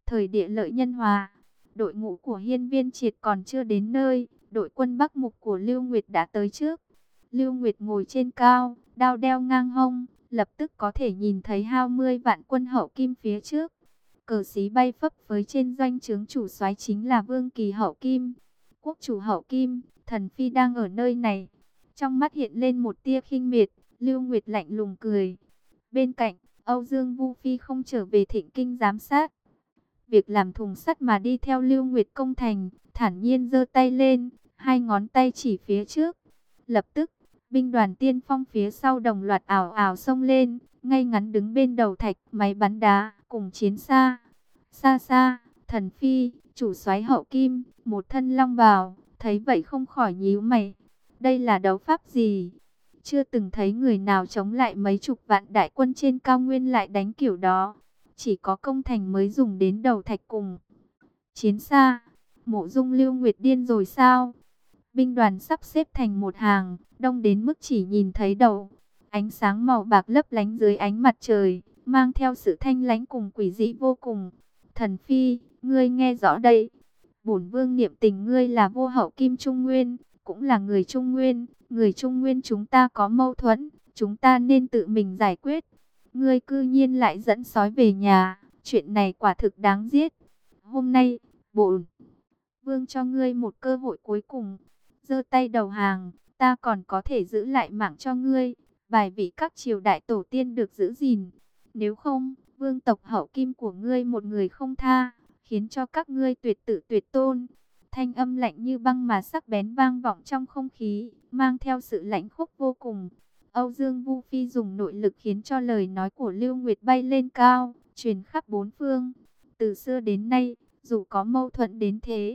Thời địa lợi nhân hòa, đội ngũ của Hiên Viên Triệt còn chưa đến nơi, đội quân Bắc Mục của Lưu Nguyệt đã tới trước. Lưu Nguyệt ngồi trên cao, đao đeo ngang hông, lập tức có thể nhìn thấy 20 vạn quân Hậu Kim phía trước. Cờ xí bay phấp phới trên doanh trướng, chủ soái chính là Vương Kỳ Hậu Kim. Quốc chủ Hậu Kim, thần phi đang ở nơi này. Trong mắt hiện lên một tia khinh miệt, Lưu Nguyệt lạnh lùng cười. Bên cạnh, Âu Dương Vu Phi không trở về Thịnh Kinh giám sát việc làm thùng sắt mà đi theo Lưu Nguyệt công thành, thản nhiên giơ tay lên, hai ngón tay chỉ phía trước. Lập tức, binh đoàn tiên phong phía sau đồng loạt ảo ảo xông lên, ngay ngắn đứng bên đầu thạch máy bắn đá, cùng chiến xa. Xa xa, thần phi, chủ soái Hậu Kim, một thân long bào, thấy vậy không khỏi nhíu mày. Đây là đấu pháp gì? Chưa từng thấy người nào chống lại mấy chục vạn đại quân trên cao nguyên lại đánh kiểu đó. Chỉ có công thành mới dùng đến đầu thạch cùng chiến xa. Mộ Dung Lưu Nguyệt điên rồi sao? Binh đoàn sắp xếp thành một hàng, đông đến mức chỉ nhìn thấy đầu. Ánh sáng màu bạc lấp lánh dưới ánh mặt trời, mang theo sự thanh lãnh cùng quỷ dị vô cùng. Thần phi, ngươi nghe rõ đây. Bổn vương niệm tình ngươi là vua Hậu Kim Trung Nguyên, cũng là người Trung Nguyên. Người Trung Nguyên chúng ta có mâu thuẫn, chúng ta nên tự mình giải quyết. Ngươi cư nhiên lại dẫn sói về nhà, chuyện này quả thực đáng giết. Hôm nay, bổn vương cho ngươi một cơ hội cuối cùng. Giơ tay đầu hàng, ta còn có thể giữ lại mạng cho ngươi. Bài vị các triều đại tổ tiên được giữ gìn. Nếu không, vương tộc Hậu Kim của ngươi một người không tha, khiến cho các ngươi tuyệt tử tuyệt tôn. Thanh âm lạnh như băng mà sắc bén vang vọng trong không khí, mang theo sự lãnh khốc vô cùng. Âu Dương Vu Phi dùng nội lực khiến cho lời nói của Lưu Nguyệt bay lên cao, truyền khắp bốn phương. Từ xưa đến nay, dù có mâu thuẫn đến thế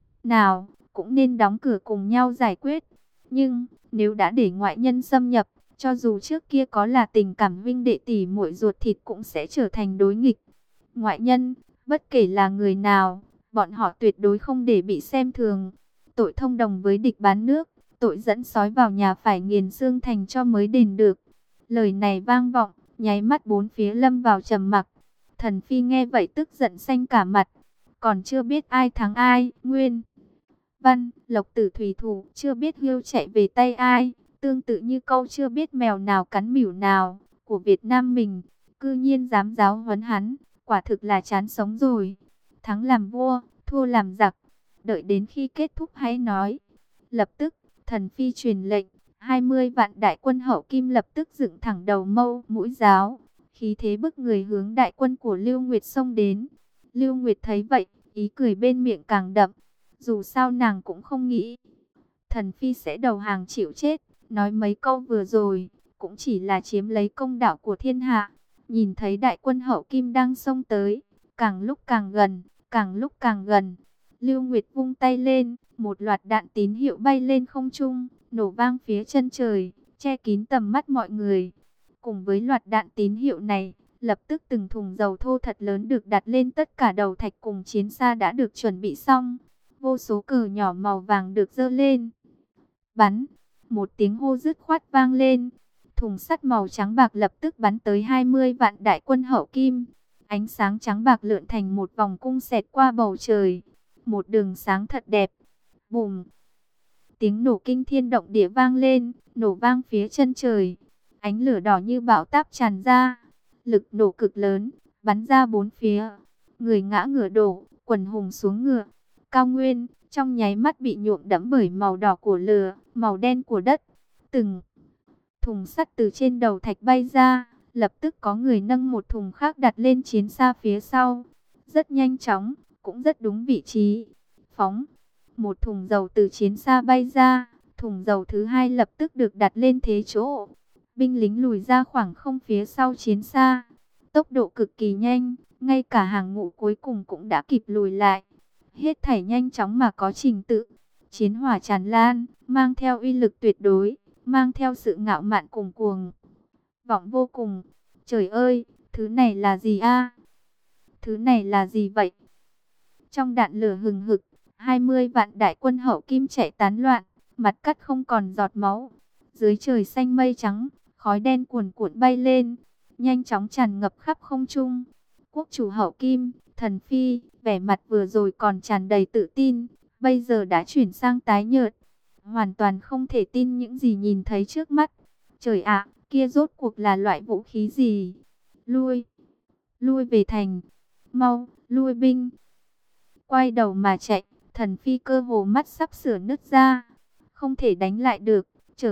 nào, cũng nên đóng cửa cùng nhau giải quyết. Nhưng, nếu đã để ngoại nhân xâm nhập, cho dù trước kia có là tình cảm huynh đệ tỷ muội ruột thịt cũng sẽ trở thành đối nghịch. Ngoại nhân, bất kể là người nào, bọn họ tuyệt đối không để bị xem thường. Tội thông đồng với địch bán nước, tội dẫn sói vào nhà phải nghiền xương thành cho mới đền được. Lời này vang vọng, nháy mắt bốn phía lâm vào trầm mặc. Thần phi nghe vậy tức giận xanh cả mặt. Còn chưa biết ai thắng ai, Nguyên Văn, Lộc Tử Thủy thủ, chưa biết hươu chạy về tay ai. Tương tự như câu chưa biết mèo nào cắn mỉu nào, của Việt Nam mình, cư nhiên dám giáo huấn hắn, quả thực là chán sống rồi. Thắng làm vua, thua làm giặc, đợi đến khi kết thúc hãy nói. Lập tức, thần phi truyền lệnh, 20 vạn đại quân Hậu Kim lập tức dựng thẳng đầu mâu, mũi giáo, khí thế bức người hướng đại quân của Lưu Nguyệt xông đến. Lưu Nguyệt thấy vậy, ý cười bên miệng càng đậm, dù sao nàng cũng không nghĩ thần phi sẽ đầu hàng chịu chết. Nói mấy câu vừa rồi, cũng chỉ là chiếm lấy công đạo của thiên hạ. Nhìn thấy đại quân Hậu Kim đang xông tới, càng lúc càng gần, càng lúc càng gần. Lưu Nguyệt vung tay lên, một loạt đạn tín hiệu bay lên không trung, nổ vang phía chân trời, che kín tầm mắt mọi người. Cùng với loạt đạn tín hiệu này, lập tức từng thùng dầu thô thật lớn được đặt lên tất cả đầu thạch cùng chiến xa đã được chuẩn bị xong. Vô số cờ nhỏ màu vàng được giơ lên. Bắn! Một tiếng hô dứt khoát vang lên. Thùng sắt màu trắng bạc lập tức bắn tới 20 vạn đại quân Hậu Kim. Ánh sáng trắng bạc lượn thành một vòng cung xẹt qua bầu trời. Một đường sáng thật đẹp. Bùm! Tiếng nổ kinh thiên động địa vang lên, nổ vang phía chân trời. Ánh lửa đỏ như bão táp tràn ra. Lực nổ cực lớn, bắn ra bốn phía. Người ngã ngựa đổ, quần hùng xuống ngựa. Cao nguyên, trong nháy mắt bị nhuộm đẫm bởi màu đỏ của lửa, màu đen của đất. Từng thùng sắt từ trên đầu thạch bay ra, lập tức có người nâng một thùng khác đặt lên chiến xa phía sau. Rất nhanh chóng, cũng rất đúng vị trí. Phóng, một thùng dầu từ chiến xa bay ra, thùng dầu thứ hai lập tức được đặt lên thế chỗ. Binh lính lùi ra khoảng không phía sau chiến xa. Tốc độ cực kỳ nhanh, ngay cả hàng ngũ cuối cùng cũng đã kịp lùi lại. Hết thảy nhanh chóng mà có trình tự. Chiến hỏa tràn lan, mang theo uy lực tuyệt đối, mang theo sự ngạo mạn cùng cuồng vọng vô cùng. Trời ơi, thứ này là gì a? Thứ này là gì vậy? Trong đạn lửa hừng hực, 20 vạn đại quân Hậu Kim chạy tán loạn, mặt cắt không còn giọt máu. Dưới trời xanh mây trắng, khói đen cuồn cuộn bay lên, nhanh chóng tràn ngập khắp không trung. Quốc chủ Hậu Kim, Thần Phi, vẻ mặt vừa rồi còn tràn đầy tự tin, bây giờ đã chuyển sang tái nhợt, hoàn toàn không thể tin những gì nhìn thấy trước mắt. Trời ạ, kia rốt cuộc là loại vũ khí gì? Lui, lui về thành, mau, lui binh. Quay đầu mà chạy, Thần Phi cơ hồ mắt sắp sửa nứt ra. Không thể đánh lại được,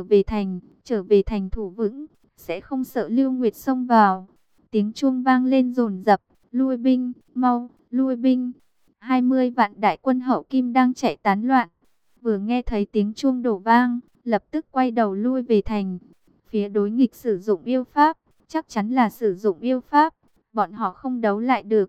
trở về thành thủ vững, sẽ không sợ Lưu Nguyệt xông vào. Tiếng chuông vang lên dồn dập, lui binh, mau, lui binh. 20 vạn đại quân hậu kim đang chạy tán loạn. Vừa nghe thấy tiếng chuông đổ vang, lập tức quay đầu lui về thành. Phía đối nghịch sử dụng yêu pháp, chắc chắn là sử dụng yêu pháp, bọn họ không đấu lại được.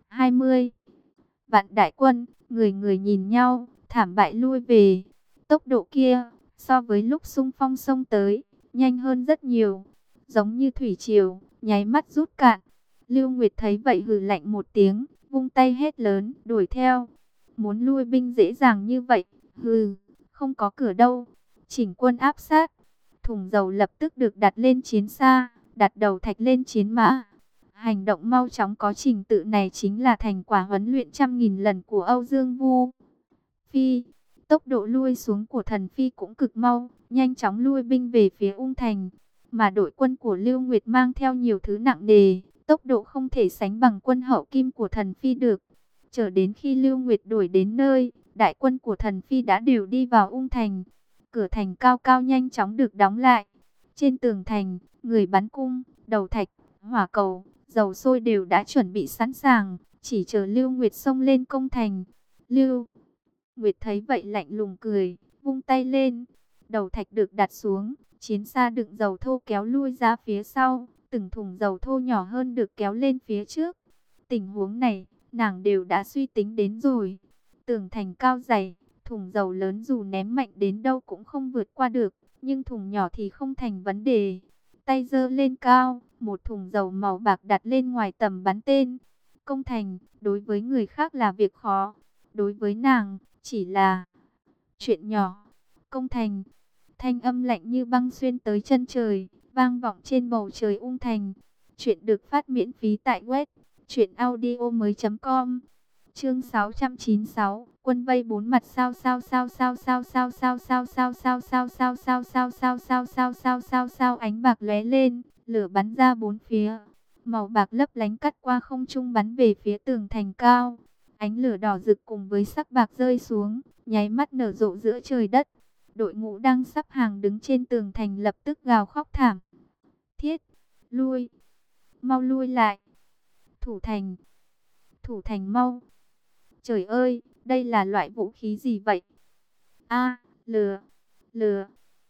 20 vạn đại quân, người người nhìn nhau, thảm bại lui về. Tốc độ kia, so với lúc xung phong xông tới, nhanh hơn rất nhiều, giống như thủy triều, nháy mắt rút cạn. Lưu Nguyệt thấy vậy hừ lạnh một tiếng, vung tay hét lớn, đuổi theo. Muốn lui binh dễ dàng như vậy, hừ, không có cửa đâu. Chỉnh quân áp sát, thùng dầu lập tức được đặt lên chiến xa, đặt đầu thạch lên chiến mã. Hành động mau chóng có trình tự này chính là thành quả huấn luyện trăm nghìn lần của Âu Dương Vu Phi. Tốc độ lui xuống của Thần Phi cũng cực mau, nhanh chóng lui binh về phía Ung Thành. Mà đội quân của Lưu Nguyệt mang theo nhiều thứ nặng nề, tốc độ không thể sánh bằng quân hậu kim của Thần Phi được. Chờ đến khi Lưu Nguyệt đuổi đến nơi, đại quân của Thần Phi đã đều đi vào Ung Thành. Cửa thành cao cao nhanh chóng được đóng lại. Trên tường thành, người bắn cung, đầu thạch, hỏa cầu, dầu sôi đều đã chuẩn bị sẵn sàng, chỉ chờ Lưu Nguyệt xông lên công thành. Lưu Nguyệt thấy vậy lạnh lùng cười, vung tay lên, đầu thạch được đặt xuống, chiến xa đựng dầu thô kéo lui ra phía sau, từng thùng dầu thô nhỏ hơn được kéo lên phía trước. Tình huống này, nàng đều đã suy tính đến rồi. Tường thành cao dày, thùng dầu lớn dù ném mạnh đến đâu cũng không vượt qua được, nhưng thùng nhỏ thì không thành vấn đề. Tay giơ lên cao, một thùng dầu màu bạc đặt lên ngoài tầm bắn tên. Công thành, đối với người khác là việc khó, đối với nàng, chỉ là chuyện nhỏ. Công thành, thanh âm lạnh như băng xuyên tới chân trời, vang vọng trên bầu trời Ung Thành. Chuyện được phát miễn phí tại web truyệnaudiomoi.com. Chương 696, quân vây bốn mặt sao sao sao sao sao sao sao sao sao sao sao sao sao sao sao sao sao sao sao ánh bạc lóe lên, lửa bắn ra bốn phía. Màu bạc lấp lánh cắt qua không trung bắn về phía tường thành cao. Ánh lửa đỏ rực cùng với sắc bạc rơi xuống, nháy mắt nở rộ giữa trời đất. Đội ngũ đang sắp hàng đứng trên tường thành lập tức gào khóc thảm thiết. Lui, mau lui lại. Thủ thành mau. Trời ơi, đây là loại vũ khí gì vậy? A, lửa.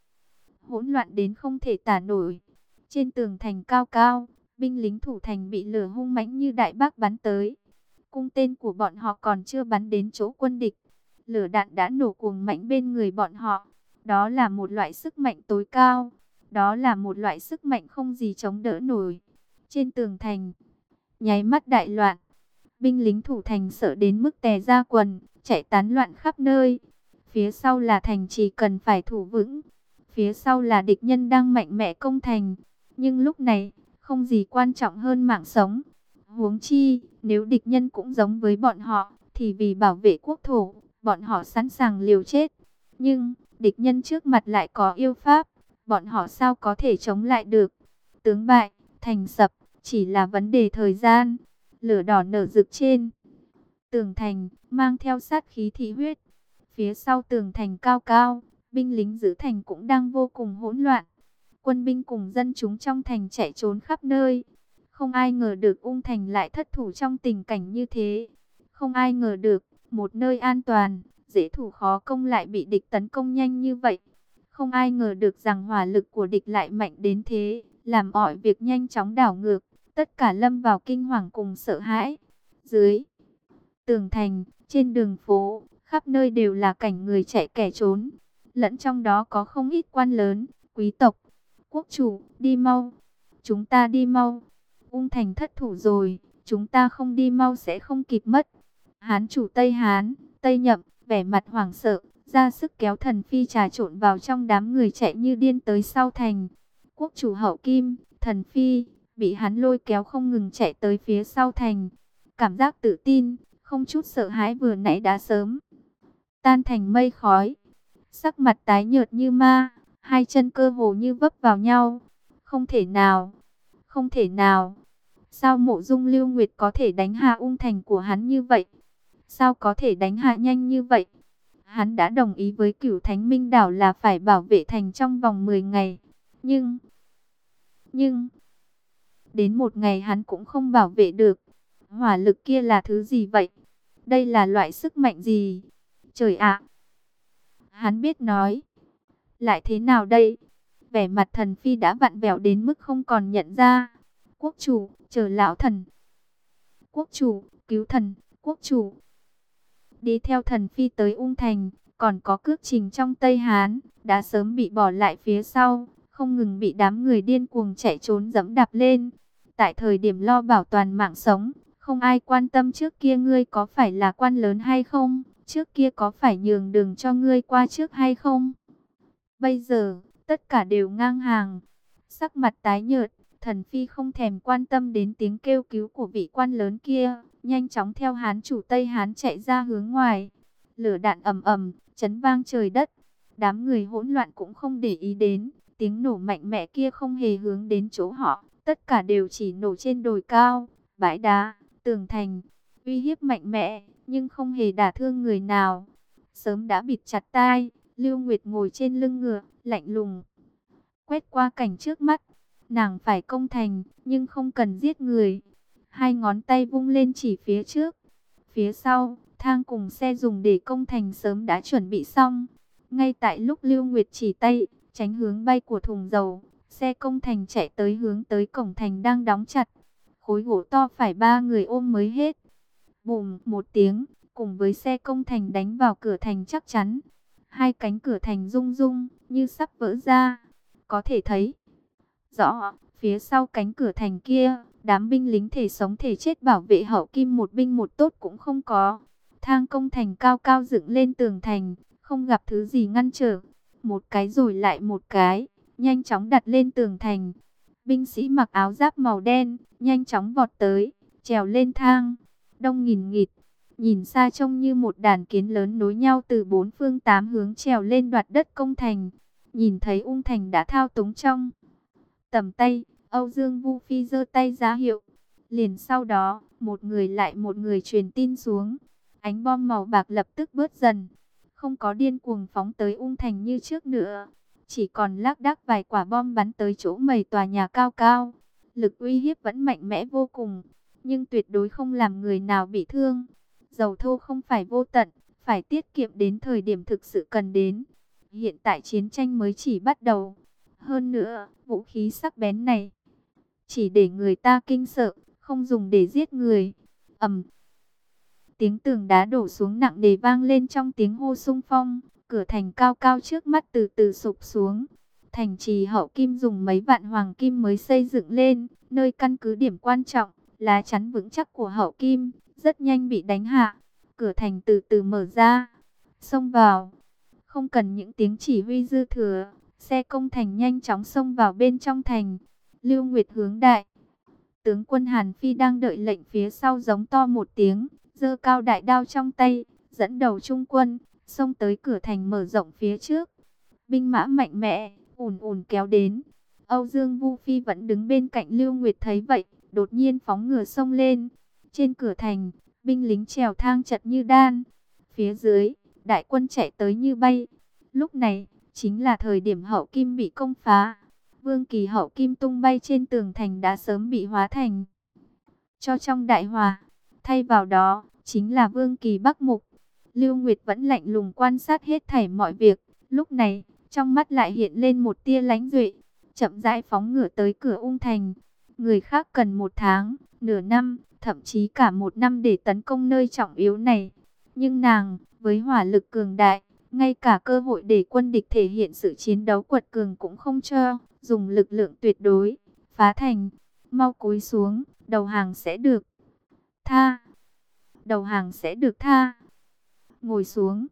Hỗn loạn đến không thể tả nổi. Trên tường thành cao cao, binh lính thủ thành bị lửa hung mãnh như đại bác bắn tới. Cung tên của bọn họ còn chưa bắn đến chỗ quân địch, lửa đạn đã nổ cuồng mãnh bên người bọn họ. Đó là một loại sức mạnh tối cao, đó là một loại sức mạnh không gì chống đỡ nổi. Trên tường thành, nháy mắt đại loạn. Binh lính thủ thành sợ đến mức tè ra quần, chạy tán loạn khắp nơi. Phía sau là thành trì cần phải thủ vững, phía sau là địch nhân đang mạnh mẽ công thành. Nhưng lúc này, không gì quan trọng hơn mạng sống. Huống chi, nếu địch nhân cũng giống với bọn họ, thì vì bảo vệ quốc thổ, bọn họ sẵn sàng liều chết. Nhưng, địch nhân trước mặt lại có yêu pháp, bọn họ sao có thể chống lại được. Tướng bại, thành sập, chỉ là vấn đề thời gian. Lửa đỏ nở rực trên tường thành, mang theo sát khí thị huyết. Phía sau tường thành cao cao, binh lính giữ thành cũng đang vô cùng hỗn loạn. Quân binh cùng dân chúng trong thành chạy trốn khắp nơi. Không ai ngờ được Ung Thành lại thất thủ trong tình cảnh như thế. Không ai ngờ được, một nơi an toàn, dễ thủ khó công lại bị địch tấn công nhanh như vậy. Không ai ngờ được rằng hỏa lực của địch lại mạnh đến thế, làm mọi việc nhanh chóng đảo ngược. Tất cả lâm vào kinh hoàng cùng sợ hãi. Dưới tường thành, trên đường phố, khắp nơi đều là cảnh người chạy kẻ trốn. Lẫn trong đó có không ít quan lớn, quý tộc. Quốc chủ, đi mau. Chúng ta đi mau. Ung Thành thất thủ rồi, chúng ta không đi mau sẽ không kịp mất. Hán chủ Tây Hán, Tây Nhậm, vẻ mặt hoảng sợ, ra sức kéo Thần Phi trà trộn vào trong đám người chạy như điên tới sau thành. Quốc chủ hậu kim, Thần Phi bị hắn lôi kéo không ngừng chạy tới phía sau thành. cảm giác tự tin, không chút sợ hãi vừa nãy đã sớm tan thành mây khói. Sắc mặt tái nhợt như ma, hai chân cơ hồ như vấp vào nhau. Không thể nào, không thể nào. Sao Mộ Dung Lưu Nguyệt có thể đánh hạ Ung Thành của hắn như vậy? Sao có thể đánh hạ nhanh như vậy? Hắn đã đồng ý với Cửu Thánh Minh Đảo là phải bảo vệ thành trong vòng 10 ngày. Nhưng, đến một ngày hắn cũng không bảo vệ được. Hỏa lực kia là thứ gì vậy? Đây là loại sức mạnh gì? Trời ạ! Hắn biết nói. Lại thế nào đây? Vẻ mặt Thần Phi đã vặn vẹo đến mức không còn nhận ra. Quốc chủ, chờ lão thần. Quốc chủ, cứu thần, quốc chủ. Đi theo Thần Phi tới Ung Thành, còn có Cước Trình trong Tây Hán, đã sớm bị bỏ lại phía sau, không ngừng bị đám người điên cuồng chạy trốn dẫm đạp lên. Tại thời điểm lo bảo toàn mạng sống, không ai quan tâm trước kia ngươi có phải là quan lớn hay không, trước kia có phải nhường đường cho ngươi qua trước hay không. Bây giờ, tất cả đều ngang hàng. Sắc mặt tái nhợt, Thần Phi không thèm quan tâm đến tiếng kêu cứu của vị quan lớn kia, nhanh chóng theo Hán chủ Tây Hán chạy ra hướng ngoài. Lửa đạn ầm ầm, chấn vang trời đất. Đám người hỗn loạn cũng không để ý đến, tiếng nổ mạnh mẽ kia không hề hướng đến chỗ họ, tất cả đều chỉ nổ trên đồi cao, bãi đá, tường thành, uy hiếp mạnh mẽ, nhưng không hề đả thương người nào. Sớm đã bịt chặt tai, Lưu Nguyệt ngồi trên lưng ngựa, lạnh lùng quét qua cảnh trước mắt. Nàng phải công thành, nhưng không cần giết người. Hai ngón tay vung lên chỉ phía trước. Phía sau, thang cùng xe dùng để công thành sớm đã chuẩn bị xong. Ngay tại lúc Lưu Nguyệt chỉ tay, tránh hướng bay của thùng dầu, xe công thành chạy tới hướng tới cổng thành đang đóng chặt. Khối gỗ to phải ba người ôm mới hết. Bùm một tiếng, cùng với xe công thành đánh vào cửa thành chắc chắn. Hai cánh cửa thành rung rung, như sắp vỡ ra. Có thể thấy rõ, phía sau cánh cửa thành kia, đám binh lính thể sống thể chết bảo vệ Hậu Kim một binh một tốt cũng không có. Thang công thành cao cao dựng lên tường thành, không gặp thứ gì ngăn trở. Một cái rồi lại một cái, nhanh chóng đặt lên tường thành. Binh sĩ mặc áo giáp màu đen, nhanh chóng vọt tới, trèo lên thang. Đông nghìn nghịt, nhìn xa trông như một đàn kiến lớn nối nhau từ bốn phương tám hướng trèo lên đoạt đất công thành. Nhìn thấy Ung Thành đã thao túng trong tầm tay, Âu Dương Vu Phi giơ tay ra hiệu. Liền sau đó, một người lại một người truyền tin xuống. Ánh bom màu bạc lập tức bớt dần, không có điên cuồng phóng tới Ung Thành như trước nữa. Chỉ còn lác đác vài quả bom bắn tới chỗ mấy tòa nhà cao cao. Lực uy hiếp vẫn mạnh mẽ vô cùng, nhưng tuyệt đối không làm người nào bị thương. Dầu thô không phải vô tận, phải tiết kiệm đến thời điểm thực sự cần đến. Hiện tại chiến tranh mới chỉ bắt đầu. Hơn nữa, vũ khí sắc bén này chỉ để người ta kinh sợ, không dùng để giết người. Ầm. Tiếng tường đá đổ xuống nặng nề vang lên trong tiếng hô xung phong. Cửa thành cao cao trước mắt từ từ sụp xuống. Thành trì Hậu Kim dùng mấy vạn hoàng kim mới xây dựng lên, nơi căn cứ điểm quan trọng, lá chắn vững chắc của Hậu Kim, rất nhanh bị đánh hạ. Cửa thành từ từ mở ra, xông vào. Không cần những tiếng chỉ huy dư thừa, xe công thành nhanh chóng xông vào bên trong thành. Lưu Nguyệt hướng đại tướng quân Hàn Phi đang đợi lệnh phía sau giống to một tiếng, giơ cao đại đao trong tay, dẫn đầu trung quân, xông tới cửa thành mở rộng phía trước. Binh mã mạnh mẽ, ùn ùn kéo đến. Âu Dương Vu Phi vẫn đứng bên cạnh Lưu Nguyệt thấy vậy, đột nhiên phóng ngựa xông lên. Trên cửa thành, binh lính trèo thang chật như đan. Phía dưới, đại quân chạy tới như bay. Lúc này, chính là thời điểm Hậu Kim bị công phá. Vương kỳ Hậu Kim tung bay trên tường thành đã sớm bị hóa thành cho trong đại hỏa. Thay vào đó, chính là Vương kỳ Bắc Mục. Lưu Nguyệt vẫn lạnh lùng quan sát hết thảy mọi việc. Lúc này, trong mắt lại hiện lên một tia lánh duệ, chậm rãi phóng ngựa tới cửa Ung Thành. Người khác cần 1 tháng, nửa năm, thậm chí cả 1 năm để tấn công nơi trọng yếu này. Nhưng nàng, với hỏa lực cường đại, ngay cả cơ hội để quân địch thể hiện sự chiến đấu quật cường cũng không cho, dùng lực lượng tuyệt đối, phá thành, mau cúi xuống, đầu hàng sẽ được tha. Đầu hàng sẽ được tha. Ngồi xuống.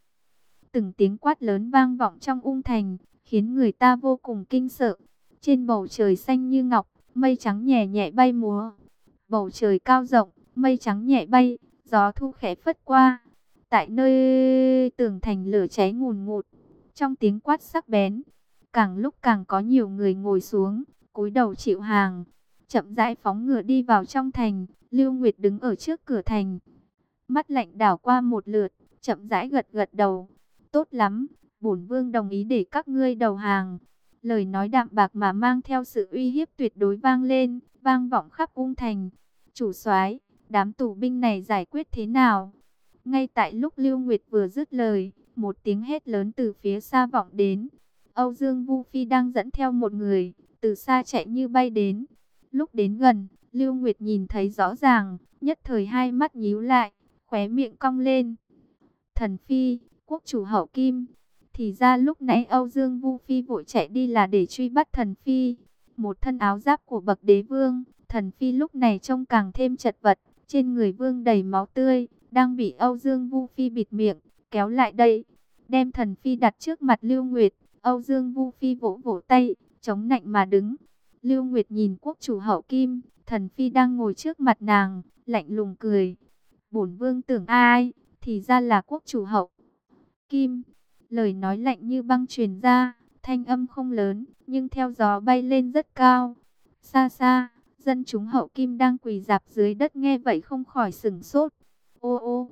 Từng tiếng quát lớn vang vọng trong Ung Thành, khiến người ta vô cùng kinh sợ. Trên bầu trời xanh như ngọc, mây trắng nhẹ nhẹ bay múa. Bầu trời cao rộng, Mây trắng nhẹ bay, gió thu khẽ phất qua. Tại nơi tường thành lửa cháy ngùn ngụt, trong tiếng quát sắc bén, càng lúc càng có nhiều người ngồi xuống, cúi đầu chịu hàng, chậm rãi phóng ngựa đi vào trong thành. Lưu Nguyệt đứng ở trước cửa thành, mắt lạnh đảo qua một lượt, chậm rãi gật gật đầu. Tốt lắm, bổn vương đồng ý để các ngươi đầu hàng. Lời nói đạm bạc mà mang theo sự uy hiếp tuyệt đối vang lên, vang vọng khắp ung thành. Chủ soái, đám tù binh này giải quyết thế nào? Ngay tại lúc Lưu Nguyệt vừa dứt lời, một tiếng hét lớn từ phía xa vọng đến. Âu Dương Vu Phi đang dẫn theo một người, từ xa chạy như bay đến. Lúc đến gần, Lưu Nguyệt nhìn thấy rõ ràng, nhất thời hai mắt nhíu lại, khóe miệng cong lên. Thần Phi, quốc chủ hậu Kim. Thì ra lúc nãy Âu Dương Vu Phi vội chạy đi là để truy bắt Thần Phi. Một thân áo giáp của bậc đế vương, Thần Phi lúc này trông càng thêm chật vật, trên người vương đầy máu tươi, đang bị Âu Dương Vu Phi bịt miệng, kéo lại đây. Đem Thần Phi đặt trước mặt Lưu Nguyệt, Âu Dương Vu Phi vỗ vỗ tay, chống nạnh mà đứng. Lưu Nguyệt nhìn quốc chủ hậu Kim, Thần Phi đang ngồi trước mặt nàng, lạnh lùng cười. Bổn vương tưởng ai, thì ra là quốc chủ hậu Kim. Lời nói lạnh như băng truyền ra, thanh âm không lớn, nhưng theo gió bay lên rất cao. Xa xa, dân chúng hậu Kim đang quỳ rạp dưới đất nghe vậy không khỏi sửng sốt. Ô ô,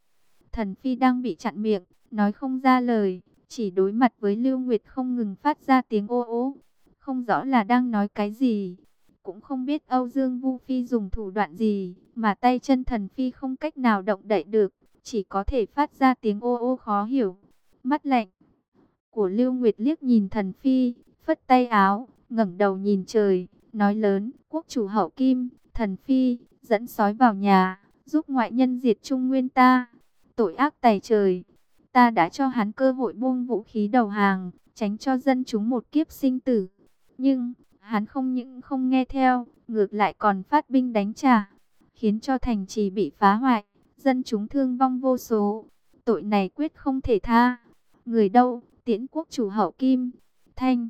Thần Phi đang bị chặn miệng, nói không ra lời, chỉ đối mặt với Lưu Nguyệt không ngừng phát ra tiếng ô ô. Không rõ là đang nói cái gì, cũng không biết Âu Dương Vu Phi dùng thủ đoạn gì, mà tay chân Thần Phi không cách nào động đậy được, chỉ có thể phát ra tiếng ô ô khó hiểu. Mắt lạnh của Lưu Nguyệt liếc nhìn Thần Phi, phất tay áo, ngẩng đầu nhìn trời, nói lớn, quốc chủ hậu Kim, Thần Phi, dẫn sói vào nhà, giúp ngoại nhân diệt Trung Nguyên ta. Tội ác tày trời, ta đã cho hắn cơ hội buông vũ khí đầu hàng, tránh cho dân chúng một kiếp sinh tử. Nhưng, hắn không những không nghe theo, ngược lại còn phát binh đánh trả, khiến cho thành trì bị phá hoại, dân chúng thương vong vô số. Tội này quyết không thể tha. Người đâu, tiễn quốc chủ hậu Kim. Thanh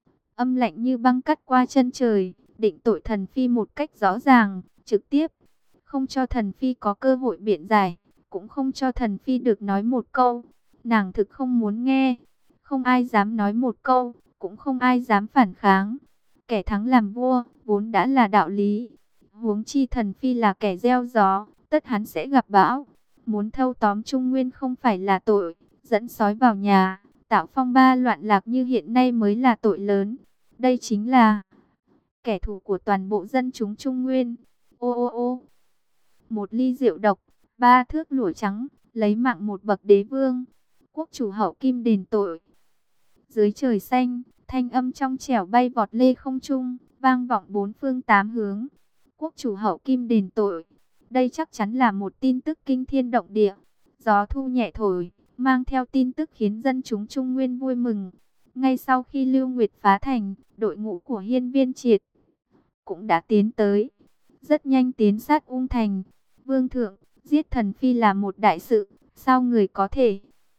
âm lạnh như băng cắt qua chân trời, định tội Thần Phi một cách rõ ràng, trực tiếp, không cho Thần Phi có cơ hội biện giải, cũng không cho Thần Phi được nói một câu. Nàng thực không muốn nghe, không ai dám nói một câu, cũng không ai dám phản kháng. Kẻ thắng làm vua, vốn đã là đạo lý. Huống chi Thần Phi là kẻ gieo gió, tất hắn sẽ gặp bão. Muốn thâu tóm Trung Nguyên không phải là tội, dẫn sói vào nhà, tạo phong ba loạn lạc như hiện nay mới là tội lớn. Đây chính là kẻ thù của toàn bộ dân chúng Trung Nguyên. Ô ô ô, một ly rượu độc, 3 thước lụa trắng, lấy mạng một bậc đế vương. Quốc chủ hậu Kim đền tội. Dưới trời xanh, thanh âm trong trẻo bay vọt lê không trung, vang vọng bốn phương tám hướng. Quốc chủ hậu Kim đền tội. Đây chắc chắn là một tin tức kinh thiên động địa. Gió thu nhẹ thổi, mang theo tin tức khiến dân chúng Trung Nguyên vui mừng. Ngay sau khi Lưu Nguyệt phá thành, đội ngũ của Hiên Viên Triệt cũng đã tiến tới, rất nhanh tiến sát ung thành. Vương thượng, giết Thần Phi là một đại sự, sao người có thể?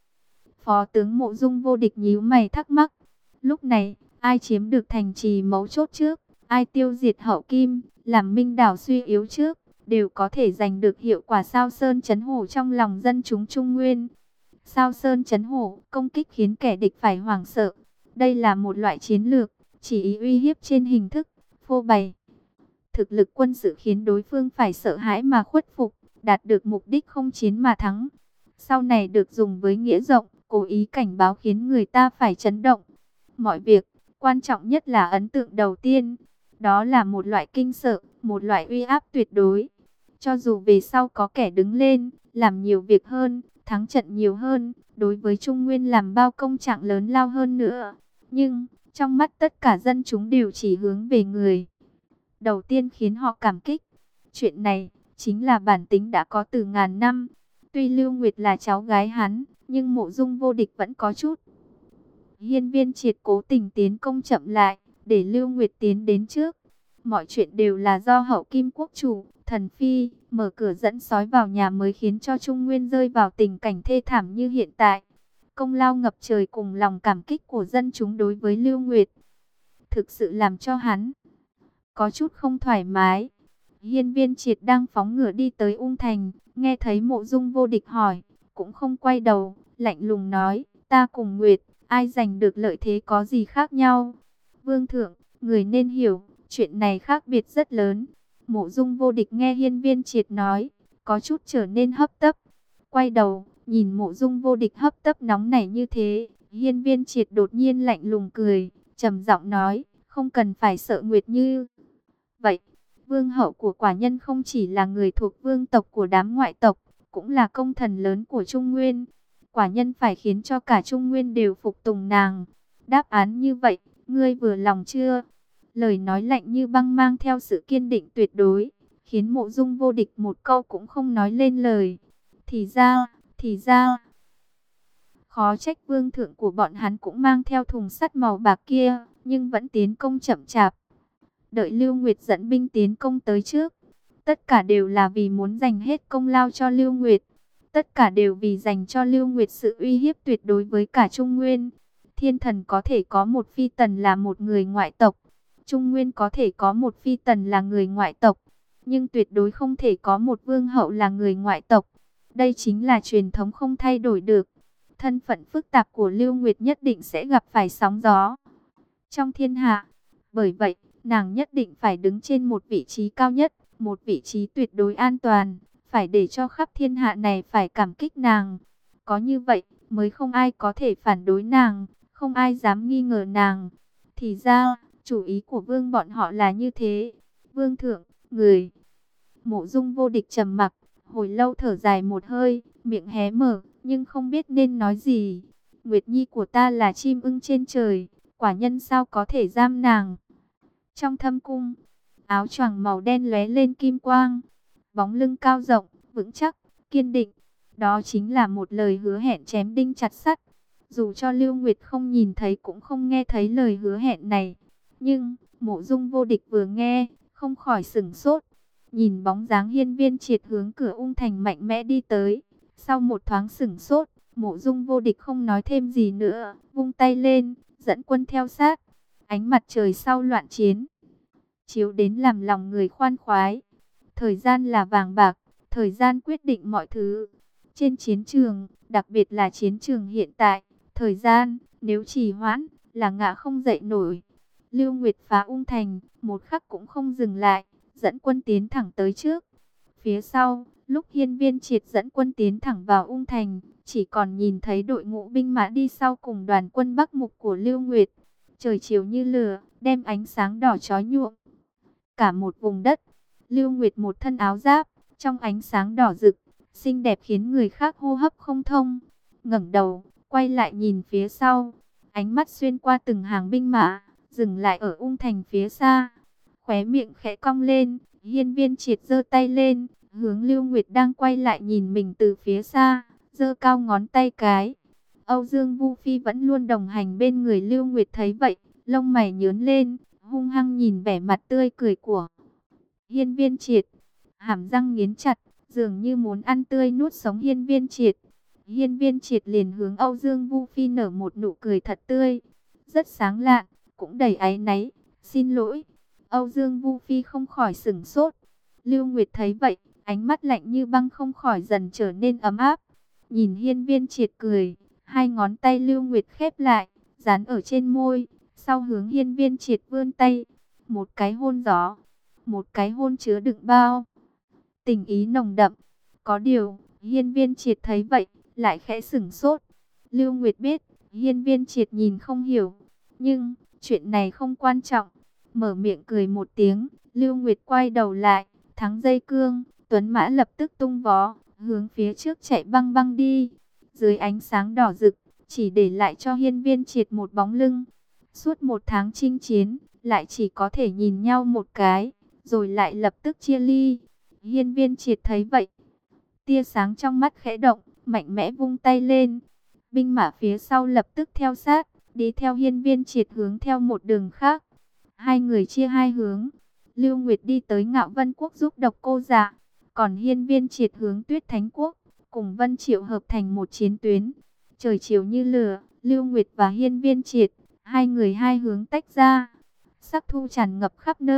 Phó tướng Mộ Dung Vô Địch nhíu mày thắc mắc. Lúc này, ai chiếm được thành trì mấu chốt trước, ai tiêu diệt hậu Kim, làm Minh đảo suy yếu trước, đều có thể giành được hiệu quả sao sơn chấn hổ trong lòng dân chúng Trung Nguyên. Sao sơn chấn hổ, công kích khiến kẻ địch phải hoảng sợ. Đây là một loại chiến lược, chỉ ý uy hiếp trên hình thức, phô bày thực lực quân sự khiến đối phương phải sợ hãi mà khuất phục, đạt được mục đích không chiến mà thắng. Sau này được dùng với nghĩa rộng, cố ý cảnh báo khiến người ta phải chấn động. Mọi việc, quan trọng nhất là ấn tượng đầu tiên. Đó là một loại kinh sợ, một loại uy áp tuyệt đối. Cho dù về sau có kẻ đứng lên, làm nhiều việc hơn, thắng trận nhiều hơn, đối với Trung Nguyên làm bao công trạng lớn lao hơn nữa. Nhưng, trong mắt tất cả dân chúng đều chỉ hướng về người đầu tiên khiến họ cảm kích. Chuyện này, chính là bản tính đã có từ ngàn năm. Tuy Lưu Nguyệt là cháu gái hắn, nhưng Mộ Dung Vô Địch vẫn có chút. Hiên Viên Triệt cố tình tiến công chậm lại, để Lưu Nguyệt tiến đến trước. Mọi chuyện đều là do hậu Kim quốc chủ, Thần Phi, mở cửa dẫn sói vào nhà mới khiến cho Trung Nguyên rơi vào tình cảnh thê thảm như hiện tại. Công lao ngập trời cùng lòng cảm kích của dân chúng đối với Lưu Nguyệt, thực sự làm cho hắn có chút không thoải mái. Hiên Viên Triệt đang phóng ngựa đi tới Ung Thành, nghe thấy Mộ Dung Vô Địch hỏi, cũng không quay đầu, lạnh lùng nói, ta cùng Nguyệt, ai giành được lợi thế có gì khác nhau? Vương thượng, người nên hiểu, chuyện này khác biệt rất lớn. Mộ Dung Vô Địch nghe Hiên Viên Triệt nói, có chút trở nên hấp tấp. Quay đầu, nhìn Mộ Dung Vô Địch hấp tấp nóng nảy như thế, Hiên Viên Triệt đột nhiên lạnh lùng cười, trầm giọng nói, không cần phải sợ Nguyệt Như. Vậy, vương hậu của quả nhân không chỉ là người thuộc vương tộc của đám ngoại tộc, cũng là công thần lớn của Trung Nguyên. Quả nhân phải khiến cho cả Trung Nguyên đều phục tùng nàng. Đáp án như vậy, ngươi vừa lòng chưa? Lời nói lạnh như băng mang theo sự kiên định tuyệt đối, khiến Mộ Dung Vô Địch một câu cũng không nói lên lời. Thì ra, khó trách vương thượng của bọn hắn cũng mang theo thùng sắt màu bạc kia, nhưng vẫn tiến công chậm chạp. Đợi Lưu Nguyệt dẫn binh tiến công tới trước, tất cả đều là vì muốn dành hết công lao cho Lưu Nguyệt. Tất cả đều vì dành cho Lưu Nguyệt sự uy hiếp tuyệt đối với cả Trung Nguyên. Thiên thần có thể có một phi tần là một người ngoại tộc, Trung Nguyên có thể có một phi tần là người ngoại tộc, nhưng tuyệt đối không thể có một vương hậu là người ngoại tộc. Đây chính là truyền thống không thay đổi được. Thân phận phức tạp của Lưu Nguyệt nhất định sẽ gặp phải sóng gió trong thiên hạ. Bởi vậy, nàng nhất định phải đứng trên một vị trí cao nhất, một vị trí tuyệt đối an toàn, phải để cho khắp thiên hạ này phải cảm kích nàng. Có như vậy, mới không ai có thể phản đối nàng, không ai dám nghi ngờ nàng. Thì ra, chủ ý của vương bọn họ là như thế. Vương thượng, người. Mộ Dung Vô Địch trầm mặc, hồi lâu thở dài một hơi, miệng hé mở, nhưng không biết nên nói gì. Nguyệt Nhi của ta là chim ưng trên trời, quả nhân sao có thể giam nàng. Trong thâm cung, áo choàng màu đen lóe lên kim quang, bóng lưng cao rộng, vững chắc, kiên định. Đó chính là một lời hứa hẹn chém đinh chặt sắt. Dù cho Lưu Nguyệt không nhìn thấy cũng không nghe thấy lời hứa hẹn này, nhưng Mộ Dung Vô Địch vừa nghe, không khỏi sửng sốt. Nhìn bóng dáng Hiên Viên Triệt hướng cửa Ung Thành mạnh mẽ đi tới. Sau một thoáng sửng sốt, Mộ Dung Vô Địch không nói thêm gì nữa, vung tay lên, dẫn quân theo sát. Ánh mặt trời sau loạn chiến, chiếu đến làm lòng người khoan khoái. Thời gian là vàng bạc, thời gian quyết định mọi thứ. Trên chiến trường, đặc biệt là chiến trường hiện tại, thời gian, nếu trì hoãn, là ngã không dậy nổi. Lưu Nguyệt phá Ung Thành, một khắc cũng không dừng lại, dẫn quân tiến thẳng tới trước. Phía sau, lúc Hiên Viên Triệt dẫn quân tiến thẳng vào Ung Thành, chỉ còn nhìn thấy đội ngũ binh mã đi sau cùng đoàn quân Bắc Mục của Lưu Nguyệt. Trời chiều như lửa, đem ánh sáng đỏ chói nhuộm cả một vùng đất. Lưu Nguyệt một thân áo giáp, trong ánh sáng đỏ rực, xinh đẹp khiến người khác hô hấp không thông. Ngẩng đầu, quay lại nhìn phía sau, ánh mắt xuyên qua từng hàng binh mã, dừng lại ở Ung Thành phía xa. Khóe miệng khẽ cong lên, Hiên Viên Triệt giơ tay lên, hướng Lưu Nguyệt đang quay lại nhìn mình từ phía xa, giơ cao ngón tay cái. Âu Dương Vu Phi vẫn luôn đồng hành bên người Lưu Nguyệt thấy vậy, lông mày nhướng lên, hung hăng nhìn vẻ mặt tươi cười của Hiên Viên Triệt, hàm răng nghiến chặt, dường như muốn ăn tươi nuốt sống Hiên Viên Triệt. Hiên Viên Triệt liền hướng Âu Dương Vu Phi nở một nụ cười thật tươi, rất sáng lạn, cũng đầy áy náy. Xin lỗi. Âu Dương Vu Phi không khỏi sửng sốt. Lưu Nguyệt thấy vậy, ánh mắt lạnh như băng không khỏi dần trở nên ấm áp. Nhìn Hiên Viên Triệt cười, hai ngón tay Lưu Nguyệt khép lại, dán ở trên môi, sau hướng Hiên Viên Triệt vươn tay, một cái hôn gió, một cái hôn chứa đựng bao tình ý nồng đậm. Có điều, Hiên Viên Triệt thấy vậy, lại khẽ sửng sốt. Lưu Nguyệt biết, Hiên Viên Triệt nhìn không hiểu, nhưng chuyện này không quan trọng. Mở miệng cười một tiếng, Lưu Nguyệt quay đầu lại, thắng dây cương, tuấn mã lập tức tung vó, hướng phía trước chạy băng băng đi. Dưới ánh sáng đỏ rực, chỉ để lại cho Hiên Viên Triệt một bóng lưng. Suốt một tháng chinh chiến, lại chỉ có thể nhìn nhau một cái, rồi lại lập tức chia ly. Hiên Viên Triệt thấy vậy, tia sáng trong mắt khẽ động, mạnh mẽ vung tay lên. Binh mã phía sau lập tức theo sát, đi theo Hiên Viên Triệt hướng theo một đường khác. Hai người chia hai hướng. Lưu Nguyệt đi tới Ngạo Vân Quốc giúp Độc Cô Dạ, còn Hiên Viên Triệt hướng Tuyết Thánh Quốc, cùng Vân Triệu hợp thành một chiến tuyến. Trời chiều như lửa, Lưu Nguyệt và Hiên Viên Triệt, hai người hai hướng tách ra. Sắc thu tràn ngập khắp nơi,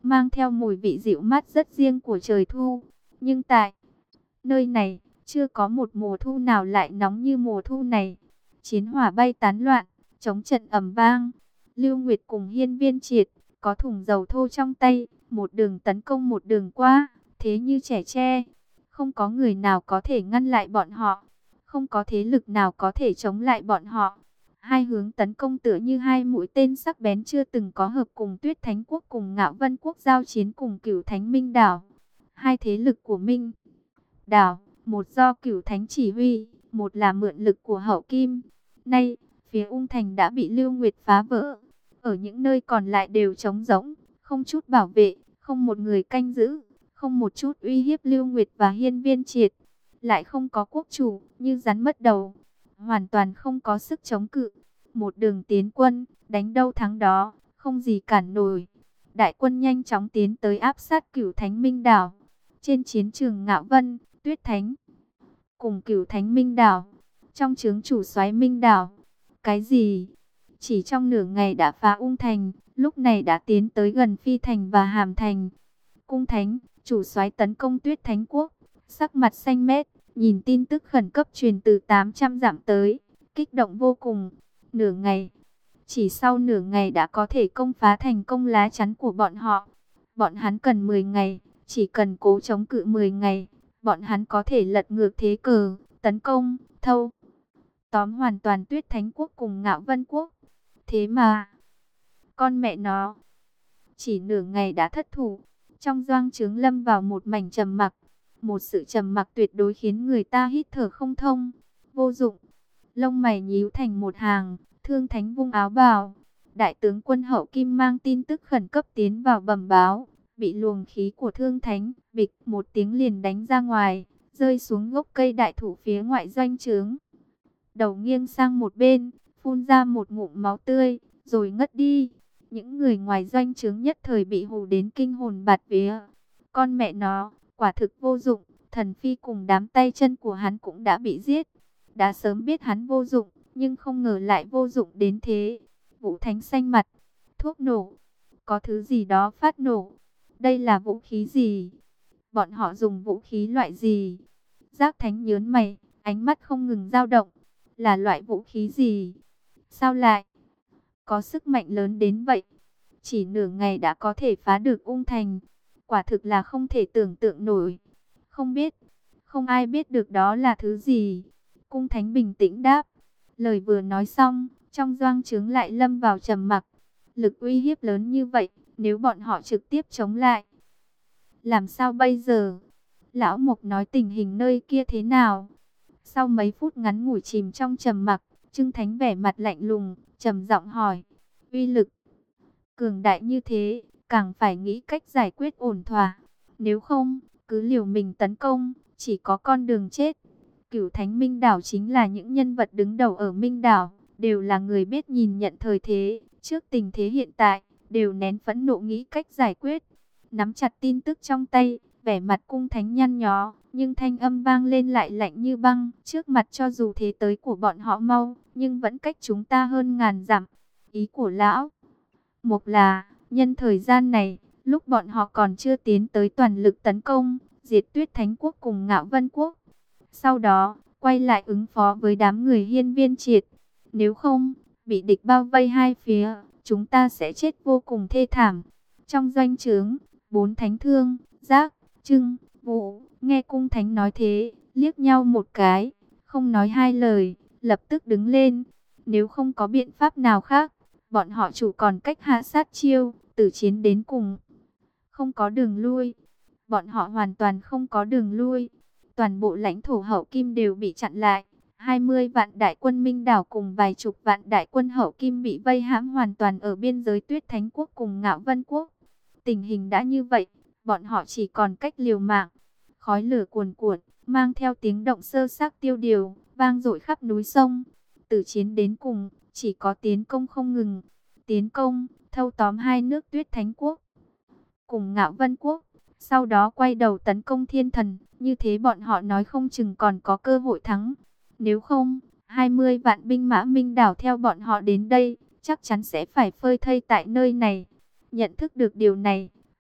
mang theo mùi vị dịu mát rất riêng của trời thu. Nhưng tại nơi này, chưa có một mùa thu nào lại nóng như mùa thu này. Chiến hỏa bay tán loạn, chống trận ầm vang. Lưu Nguyệt cùng Hiên Viên Triệt, có thùng dầu thô trong tay, một đường tấn công một đường qua, thế như trẻ tre. Không có người nào có thể ngăn lại bọn họ, không có thế lực nào có thể chống lại bọn họ. Hai hướng tấn công tựa như hai mũi tên sắc bén chưa từng có hợp cùng Tuyết Thánh Quốc cùng Ngạo Vân Quốc giao chiến cùng Cửu Thánh Minh Đảo. Hai thế lực của Minh Đảo, một do Cửu Thánh chỉ huy, một là mượn lực của Hậu Kim. Nay, phía Ung Thành đã bị Lưu Nguyệt phá vỡ. Ở những nơi còn lại đều trống rỗng, không chút bảo vệ, không một người canh giữ, không một chút uy hiếp Lưu Nguyệt và Hiên Viên Triệt. Lại không có quốc chủ, như rắn mất đầu, hoàn toàn không có sức chống cự. Một đường tiến quân, đánh đâu thắng đó, không gì cản nổi. Đại quân nhanh chóng tiến tới áp sát Cửu Thánh Minh Đảo. Trên chiến trường Ngạo Vân, Tuyết Thánh cùng Cửu Thánh Minh Đảo, trong trướng chủ soái Minh Đảo. Cái gì? Chỉ trong nửa ngày đã phá Ung Thành, lúc này đã tiến tới gần Phi Thành và Hàm Thành. Cung Thánh, chủ soái tấn công Tuyết Thánh Quốc, sắc mặt xanh mét, nhìn tin tức khẩn cấp truyền từ 800 dặm tới, kích động vô cùng. Nửa ngày, chỉ sau nửa ngày đã có thể công phá thành công lá chắn của bọn họ. Bọn hắn cần 10 ngày, chỉ cần cố chống cự 10 ngày, bọn hắn có thể lật ngược thế cờ, tấn công, thâu tóm hoàn toàn Tuyết Thánh Quốc cùng Ngạo Vân Quốc. Thế mà, con mẹ nó, chỉ nửa ngày đã thất thủ. Trong doanh trướng lâm vào một mảnh trầm mặc, một sự trầm mặc tuyệt đối khiến người ta hít thở không thông. Vô dụng. Lông mày nhíu thành một hàng, Thương Thánh vung áo bào. Đại tướng quân Hậu Kim mang tin tức khẩn cấp tiến vào bẩm báo, bị luồng khí của Thương Thánh bịch một tiếng liền đánh ra ngoài, rơi xuống gốc cây đại thụ phía ngoại doanh trướng. Đầu nghiêng sang một bên, phun ra một ngụm máu tươi, rồi ngất đi. Những người ngoài doanh trướng nhất thời bị hù đến kinh hồn bạt vía. Con mẹ nó, quả thực vô dụng, Thần Phi cùng đám tay chân của hắn cũng đã bị giết. Đã sớm biết hắn vô dụng, nhưng không ngờ lại vô dụng đến thế. Vũ Thánh xanh mặt, thuốc nổ, có thứ gì đó phát nổ. Đây là vũ khí gì? Bọn họ dùng vũ khí loại gì? Giác Thánh nhớn mày, ánh mắt không ngừng dao động. Là loại vũ khí gì? Sao lại có sức mạnh lớn đến vậy? Chỉ nửa ngày đã có thể phá được Ung Thành. Quả thực là không thể tưởng tượng nổi. Không biết, không ai biết được đó là thứ gì. Cung Thánh bình tĩnh đáp. Lời vừa nói xong, trong doanh trướng lại lâm vào trầm mặc. Lực uy hiếp lớn như vậy, nếu bọn họ trực tiếp chống lại, làm sao bây giờ? Lão Mộc nói tình hình nơi kia thế nào? Sau mấy phút ngắn ngủi chìm trong trầm mặc, Trưng Thánh vẻ mặt lạnh lùng, trầm giọng hỏi. Uy lực cường đại như thế, càng phải nghĩ cách giải quyết ổn thỏa. Nếu không, cứ liều mình tấn công, chỉ có con đường chết. Cửu Thánh Minh Đảo chính là những nhân vật đứng đầu ở Minh Đảo, đều là người biết nhìn nhận thời thế. Trước tình thế hiện tại, đều nén phẫn nộ nghĩ cách giải quyết. Nắm chặt tin tức trong tay, vẻ mặt Cung Thánh nhăn nhó, nhưng thanh âm vang lên lại lạnh như băng. Trước mặt cho dù thế tới của bọn họ mau, nhưng vẫn cách chúng ta hơn ngàn dặm. Ý của lão Mộc là, nhân thời gian này, lúc bọn họ còn chưa tiến tới toàn lực tấn công, diệt Tuyết Thánh Quốc cùng Ngạo Vân Quốc. Sau đó, quay lại ứng phó với đám người Hiên Viên Triệt. Nếu không, bị địch bao vây hai phía, chúng ta sẽ chết vô cùng thê thảm. Trong doanh trướng, 4 thánh Thương, Giác, Trưng, Vũ, nghe Cung Thánh nói thế, liếc nhau một cái, không nói hai lời, lập tức đứng lên. Nếu không có biện pháp nào khác, bọn họ chủ còn cách hạ sát chiêu, tử chiến đến cùng. Không có đường lui. Bọn họ hoàn toàn không có đường lui. Toàn bộ lãnh thổ Hậu Kim đều bị chặn lại. 20 vạn đại quân Minh Đảo cùng vài chục vạn đại quân Hậu Kim bị vây hãm hoàn toàn ở biên giới Tuyết Thánh Quốc cùng Ngạo Vân Quốc. Tình hình đã như vậy, bọn họ chỉ còn cách liều mạng. Khói lửa cuồn cuộn, mang theo tiếng động sơ xác tiêu điều, vang dội khắp núi sông. Tử chiến đến cùng, chỉ có tiến công không ngừng. Tiến công, thâu tóm hai nước Tuyết Thánh Quốc cùng Ngạo Vân Quốc. Sau đó quay đầu tấn công Thiên Thần. Như thế bọn họ nói không chừng còn có cơ hội thắng. Nếu không, 20 vạn binh mã Minh Đảo theo bọn họ đến đây, chắc chắn sẽ phải phơi thây tại nơi này. Nhận thức được điều này,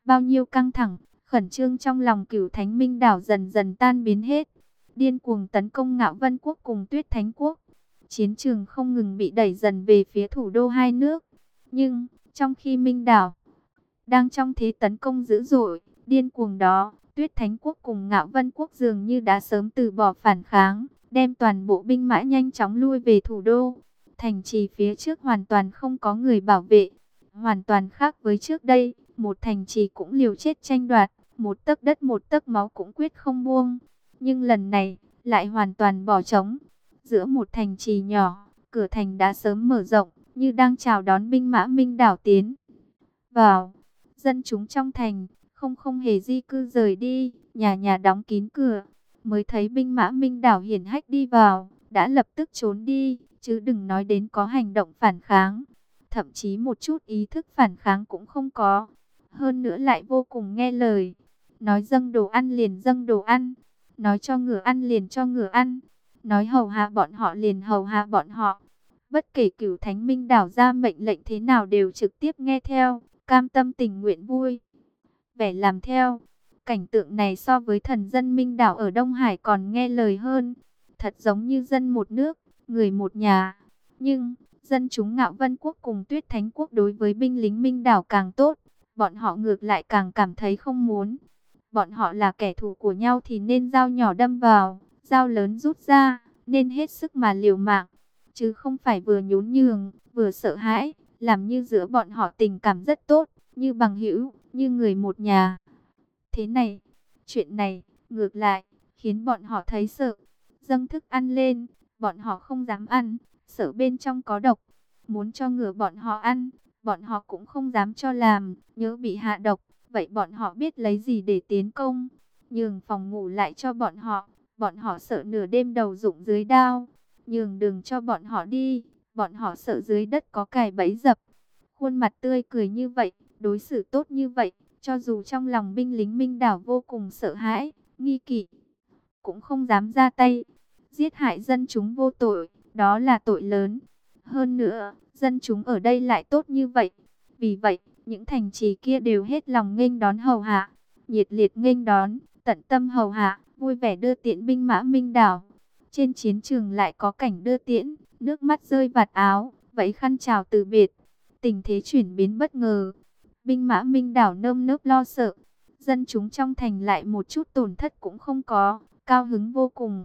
Bao nhiêu căng thẳng, khẩn trương trong lòng Cửu Thánh Minh đảo dần dần tan biến hết. Điên cuồng tấn công Ngạo Vân quốc cùng Tuyết Thánh quốc. Chiến trường không ngừng bị đẩy dần về phía thủ đô hai nước. Nhưng, trong khi Minh đảo đang trong thế tấn công dữ dội, điên cuồng đó, Tuyết Thánh quốc cùng Ngạo Vân quốc dường như đã sớm từ bỏ phản kháng, đem toàn bộ binh mã nhanh chóng lui về thủ đô. Thành trì phía trước hoàn toàn không có người bảo vệ, hoàn toàn khác với trước đây, một thành trì cũng liều chết tranh đoạt, một tấc đất một tấc máu cũng quyết không buông. Nhưng lần này, lại hoàn toàn bỏ trống. Giữa một thành trì nhỏ, cửa thành đã sớm mở rộng, như đang chào đón binh mã Minh đảo tiến vào. Dân chúng trong thành, không hề di cư rời đi, nhà nhà đóng kín cửa. Mới thấy binh mã Minh đảo hiển hách đi vào, đã lập tức trốn đi, chứ đừng nói đến có hành động phản kháng. Thậm chí một chút ý thức phản kháng cũng không có. Hơn nữa lại vô cùng nghe lời. Nói dâng đồ ăn liền dâng đồ ăn. Nói cho ngựa ăn liền cho ngựa ăn. Nói hầu hạ bọn họ liền hầu hạ bọn họ. Bất kể Cửu Thánh Minh đảo ra mệnh lệnh thế nào đều trực tiếp nghe theo, cam tâm tình nguyện vui vẻ làm theo. Cảnh tượng này so với thần dân Minh đảo ở Đông Hải còn nghe lời hơn. Thật giống như dân một nước, người một nhà. Nhưng, dân chúng Ngạo Vân quốc cùng Tuyết Thánh quốc đối với binh lính Minh đảo càng tốt. Bọn họ ngược lại càng cảm thấy không muốn. Bọn họ là kẻ thù của nhau thì nên dao nhỏ đâm vào, dao lớn rút ra, nên hết sức mà liều mạng. Chứ không phải vừa nhún nhường, vừa sợ hãi, làm như giữa bọn họ tình cảm rất tốt, như bằng hữu, như người một nhà. Thế này, chuyện này, ngược lại, khiến bọn họ thấy sợ. Dâng thức ăn lên, bọn họ không dám ăn, sợ bên trong có độc. Muốn cho ngừa bọn họ ăn, bọn họ cũng không dám cho làm, nhớ bị hạ độc. Vậy bọn họ biết lấy gì để tiến công? Nhường phòng ngủ lại cho bọn họ sợ nửa đêm đầu rụng dưới đao. Nhường đường cho bọn họ đi, bọn họ sợ dưới đất có cài bẫy dập. Khuôn mặt tươi cười như vậy, đối xử tốt như vậy, cho dù trong lòng binh lính Minh đảo vô cùng sợ hãi, nghi kỵ, cũng không dám ra tay. Giết hại dân chúng vô tội, đó là tội lớn. Hơn nữa, dân chúng ở đây lại tốt như vậy. Vì vậy, những thành trì kia đều hết lòng nghênh đón hầu hạ, nhiệt liệt nghênh đón, tận tâm hầu hạ, vui vẻ đưa tiễn binh mã Minh đảo. Trên chiến trường lại có cảnh đưa tiễn, nước mắt rơi vạt áo, vẫy khăn chào từ biệt. Tình thế chuyển biến bất ngờ. Binh mã Minh đảo nơm nớp lo sợ. Dân chúng trong thành lại một chút tổn thất cũng không có, cao hứng vô cùng.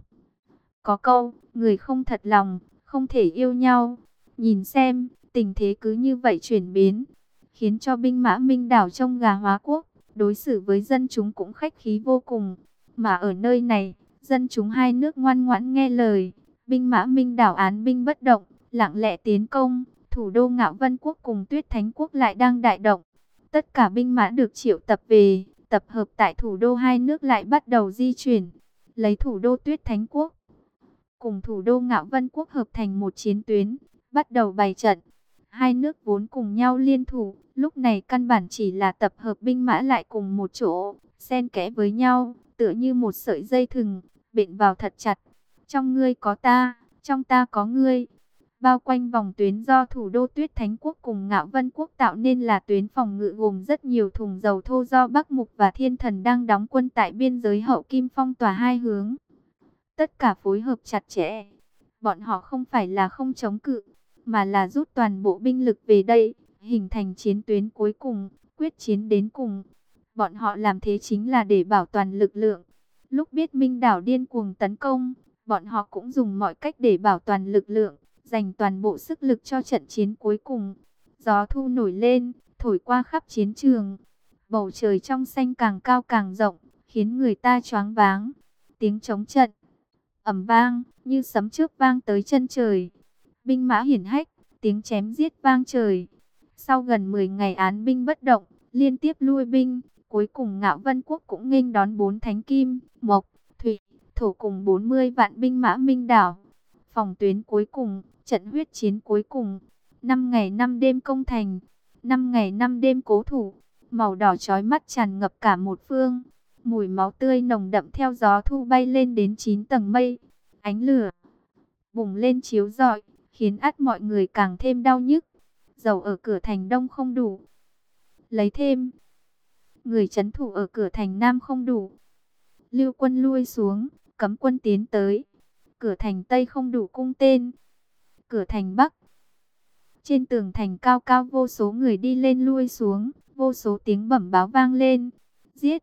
Có câu, người không thật lòng, không thể yêu nhau. Nhìn xem, tình thế cứ như vậy chuyển biến, khiến cho binh mã Minh đảo trông gà hóa quốc, đối xử với dân chúng cũng khách khí vô cùng. Mà ở nơi này, dân chúng hai nước ngoan ngoãn nghe lời, binh mã Minh đảo án binh bất động, lặng lẽ tiến công. Thủ đô Ngạo Vân quốc cùng Tuyết Thánh quốc lại đang đại động. Tất cả binh mã được triệu tập về, tập hợp tại thủ đô hai nước lại bắt đầu di chuyển. Lấy thủ đô Tuyết Thánh quốc cùng thủ đô Ngạo Vân quốc hợp thành một chiến tuyến, bắt đầu bày trận. Hai nước vốn cùng nhau liên thủ, lúc này căn bản chỉ là tập hợp binh mã lại cùng một chỗ, xen kẽ với nhau, tựa như một sợi dây thừng, bện vào thật chặt. Trong ngươi có ta, trong ta có ngươi. Bao quanh vòng tuyến do thủ đô Tuyết Thánh quốc cùng Ngạo Vân quốc tạo nên là tuyến phòng ngự gồm rất nhiều thùng dầu thô do Bắc Mục và Thiên Thần đang đóng quân tại biên giới Hậu Kim phong tỏa hai hướng. Tất cả phối hợp chặt chẽ. Bọn họ không phải là không chống cự, mà là rút toàn bộ binh lực về đây, hình thành chiến tuyến cuối cùng, quyết chiến đến cùng. Bọn họ làm thế chính là để bảo toàn lực lượng. Lúc biết Minh đảo điên cuồng tấn công, bọn họ cũng dùng mọi cách để bảo toàn lực lượng, dành toàn bộ sức lực cho trận chiến cuối cùng. Gió thu nổi lên, thổi qua khắp chiến trường. Bầu trời trong xanh càng cao càng rộng, khiến người ta choáng váng. Tiếng trống trận ầm vang, như sấm chớp vang tới chân trời. Binh mã hiển hách, tiếng chém giết vang trời. Sau gần 10 ngày án binh bất động, liên tiếp lui binh, cuối cùng Ngạo Vân quốc cũng nghênh đón 4 thánh kim, mộc, thủy, thổ cùng 40 vạn binh mã Minh đảo. Phòng tuyến cuối cùng, trận huyết chiến cuối cùng, 5 ngày 5 đêm công thành, 5 ngày 5 đêm cố thủ, màu đỏ chói mắt tràn ngập cả một phương. Mùi máu tươi nồng đậm theo gió thu bay lên đến 9 tầng mây. Ánh lửa bùng lên chiếu rọi, khiến ắt mọi người càng thêm đau nhức. Dầu ở cửa thành đông không đủ, lấy thêm. người trấn thủ ở cửa thành Nam không đủ. Lưu quân lui xuống, cấm quân tiến tới. Cửa thành Tây không đủ cung tên. Cửa thành Bắc. Trên tường thành cao cao vô số người đi lên lui xuống, vô số tiếng bẩm báo vang lên. Giết!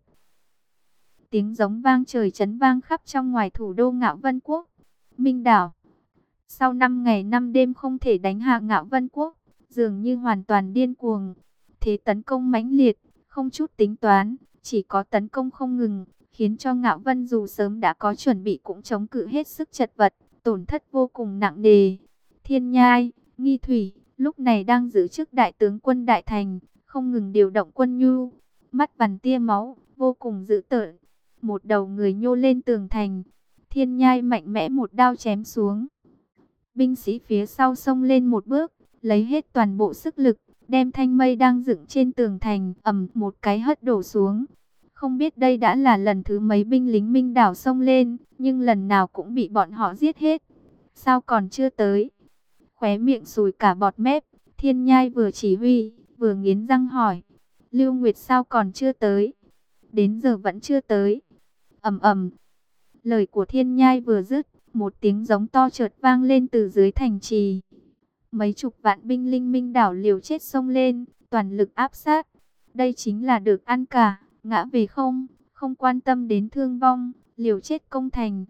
Tiếng giống vang trời chấn vang khắp trong ngoài thủ đô Ngạo Vân Quốc. Minh Đảo. Sau 5 ngày 5 đêm không thể đánh hạ Ngạo Vân Quốc, dường như hoàn toàn điên cuồng. Thế tấn công mãnh liệt, không chút tính toán, chỉ có tấn công không ngừng, khiến cho Ngạo Vân dù sớm đã có chuẩn bị cũng chống cự hết sức chật vật, tổn thất vô cùng nặng nề. Thiên Nhai, Nghi Thủy, lúc này đang giữ chức đại tướng quân Đại Thành, không ngừng điều động quân nhu, mắt vằn tia máu, vô cùng dữ tợn. Một đầu người nhô lên tường thành, Thiên Nhai mạnh mẽ một đao chém xuống. Binh sĩ phía sau xông lên một bước, lấy hết toàn bộ sức lực, đem thanh mây đang dựng trên tường thành ầm một cái hất đổ xuống. Không biết đây đã là lần thứ mấy binh lính Minh Đảo xông lên, nhưng lần nào cũng bị bọn họ giết hết. Sao còn chưa tới? Khóe miệng sùi cả bọt mép, Thiên Nhai vừa chỉ huy, vừa nghiến răng hỏi. Lưu Nguyệt sao còn chưa tới? Đến giờ vẫn chưa tới. Ầm ầm. Lời của Thiên Nhai vừa dứt, một tiếng giống to chợt vang lên từ dưới thành trì. Mấy chục vạn binh linh Minh Đảo liều chết xông lên, toàn lực áp sát. Đây chính là được ăn cả, ngã về không, không quan tâm đến thương vong, liều chết công thành.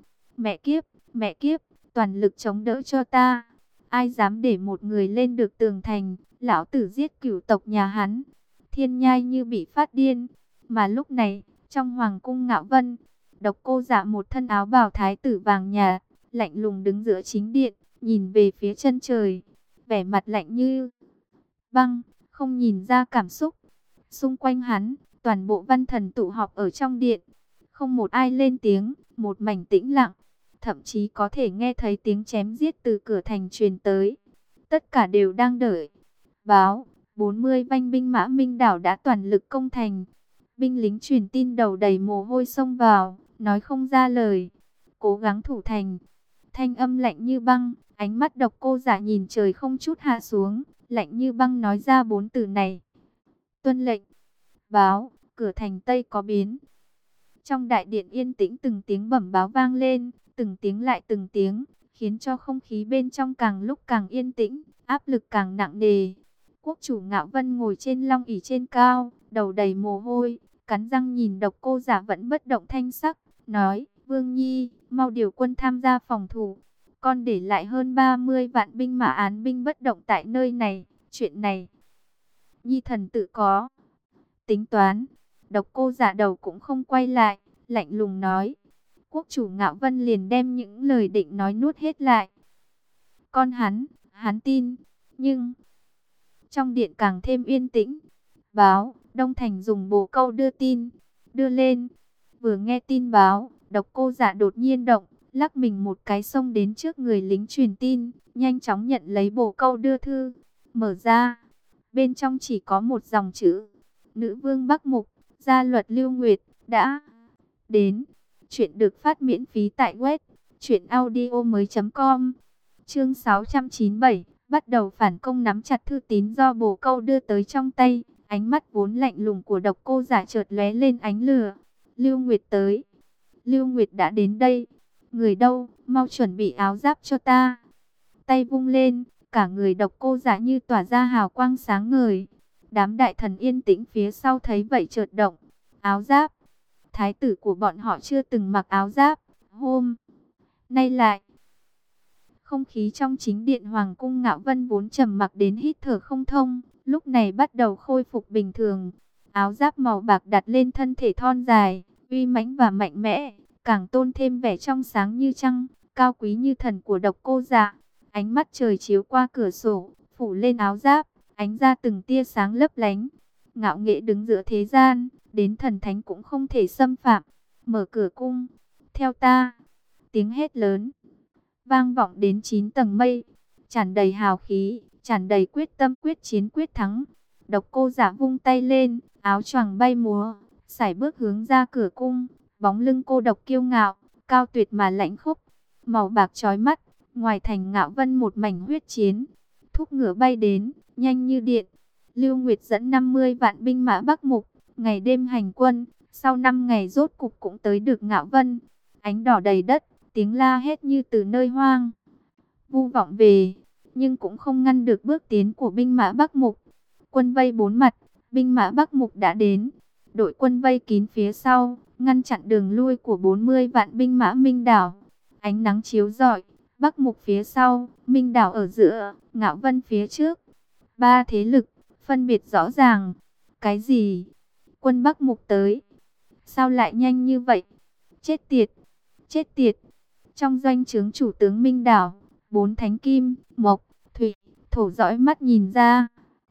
Mẹ kiếp, toàn lực chống đỡ cho ta. Ai dám để một người lên được tường thành, lão tử giết cửu tộc nhà hắn. Thiên Nhai như bị phát điên. Mà lúc này, trong hoàng cung Ngạo Vân, Độc Cô Dạ một thân áo bào thái tử vàng nhạt, lạnh lùng đứng giữa chính điện, nhìn về phía chân trời, vẻ mặt lạnh như băng, không nhìn ra cảm xúc. Xung quanh hắn, toàn bộ văn thần tụ họp ở trong điện, không một ai lên tiếng, một mảnh tĩnh lặng, thậm chí có thể nghe thấy tiếng chém giết từ cửa thành truyền tới. Tất cả đều đang đợi báo. 40 vanh binh mã Minh Đảo đã toàn lực công thành. Binh lính truyền tin đầu đầy mồ hôi xông vào, nói không ra lời. Cố gắng thủ thành. Thanh âm lạnh như băng, ánh mắt Độc Cô Dạ nhìn trời không chút hạ xuống, lạnh như băng nói ra 4 từ này. Tuân lệnh. Báo, cửa thành Tây có biến. Trong đại điện yên tĩnh từng tiếng bẩm báo vang lên, từng tiếng lại từng tiếng, khiến cho không khí bên trong càng lúc càng yên tĩnh, áp lực càng nặng nề. Quốc chủ Ngạo Vân ngồi trên long ỷ trên cao, đầu đầy mồ hôi, cắn răng nhìn Độc Cô Dạ vẫn bất động thanh sắc, nói: Vương Nhi, mau điều quân tham gia phòng thủ. Con để lại hơn 30 vạn binh mã án binh bất động tại nơi này, chuyện này Nhi thần tự có tính toán. Độc Cô Dạ đầu cũng không quay lại, lạnh lùng nói. Quốc chủ Ngạo Vân liền đem những lời định nói nuốt hết lại. Con hắn tin, nhưng trong điện càng thêm yên tĩnh. Báo, Đông Thành dùng bồ câu đưa tin, đưa lên. Vừa nghe tin báo, Độc Cô Dạ đột nhiên động, lắc mình một cái xông đến trước người lính truyền tin, nhanh chóng nhận lấy bồ câu đưa thư, mở ra. Bên trong chỉ có một dòng chữ: Nữ vương Bắc Mục, gia luật Lưu Nguyệt đã đến. Chuyện được phát miễn phí tại web truyệnaudiomoi.com. Chương 697, bắt đầu phản công. Nắm chặt thư tín do bồ câu đưa tới trong tay, ánh mắt vốn lạnh lùng của Độc Cô Dạ chợt lóe lên ánh lửa. Lưu Nguyệt tới. Lưu Nguyệt đã đến đây. Người đâu, mau chuẩn bị áo giáp cho ta. Tay vung lên, cả người Độc Cô Dạ như tỏa ra hào quang sáng ngời. Đám đại thần yên tĩnh phía sau thấy vậy chợt động. Áo giáp. Thái tử của bọn họ chưa từng mặc áo giáp. Hôm nay lại. Không khí trong chính điện Hoàng cung Ngạo Vân vốn trầm mặc đến hít thở không thông, lúc này bắt đầu khôi phục bình thường. Áo giáp màu bạc đặt lên thân thể thon dài, uy mãnh và mạnh mẽ, càng tôn thêm vẻ trong sáng như trăng, cao quý như thần của Độc Cô Dạ. Ánh mắt trời chiếu qua cửa sổ, phủ lên áo giáp, ánh ra từng tia sáng lấp lánh. Ngạo nghễ đứng giữa thế gian, đến thần thánh cũng không thể xâm phạm. Mở cửa cung, theo ta. Tiếng hét lớn vang vọng đến 9 tầng mây, tràn đầy hào khí, tràn đầy quyết tâm quyết chiến quyết thắng. Độc Cô Dạ vung tay lên, áo choàng bay múa, sải bước hướng ra cửa cung. Bóng lưng cô độc kiêu ngạo, cao tuyệt mà lãnh khốc, màu bạc chói mắt. Ngoài thành Ngạo Vân một mảnh huyết chiến, thúc ngựa bay đến, nhanh như điện. Lưu Nguyệt dẫn 50 vạn binh mã Bắc Mục, Ngày đêm hành quân, sau 5 ngày rốt cục cũng tới được Ngạo Vân. Ánh đỏ đầy đất, tiếng la hét như từ nơi hoang vu vọng về, nhưng cũng không ngăn được bước tiến của binh mã Bắc Mục. Quân vây bốn mặt, binh mã Bắc Mục đã đến. Đội quân vây kín phía sau, ngăn chặn đường lui của 40 vạn binh mã Minh Đảo. Ánh nắng chiếu rọi, Bắc Mục phía sau, Minh Đảo ở giữa, Ngạo Vân phía trước. Ba thế lực, phân biệt rõ ràng. Cái gì? Quân Bắc Mục tới. Sao lại nhanh như vậy? Chết tiệt! Chết tiệt! Trong doanh trướng chủ tướng Minh Đảo, 4 thánh kim, mộc, thủy, thổ dõi mắt nhìn ra.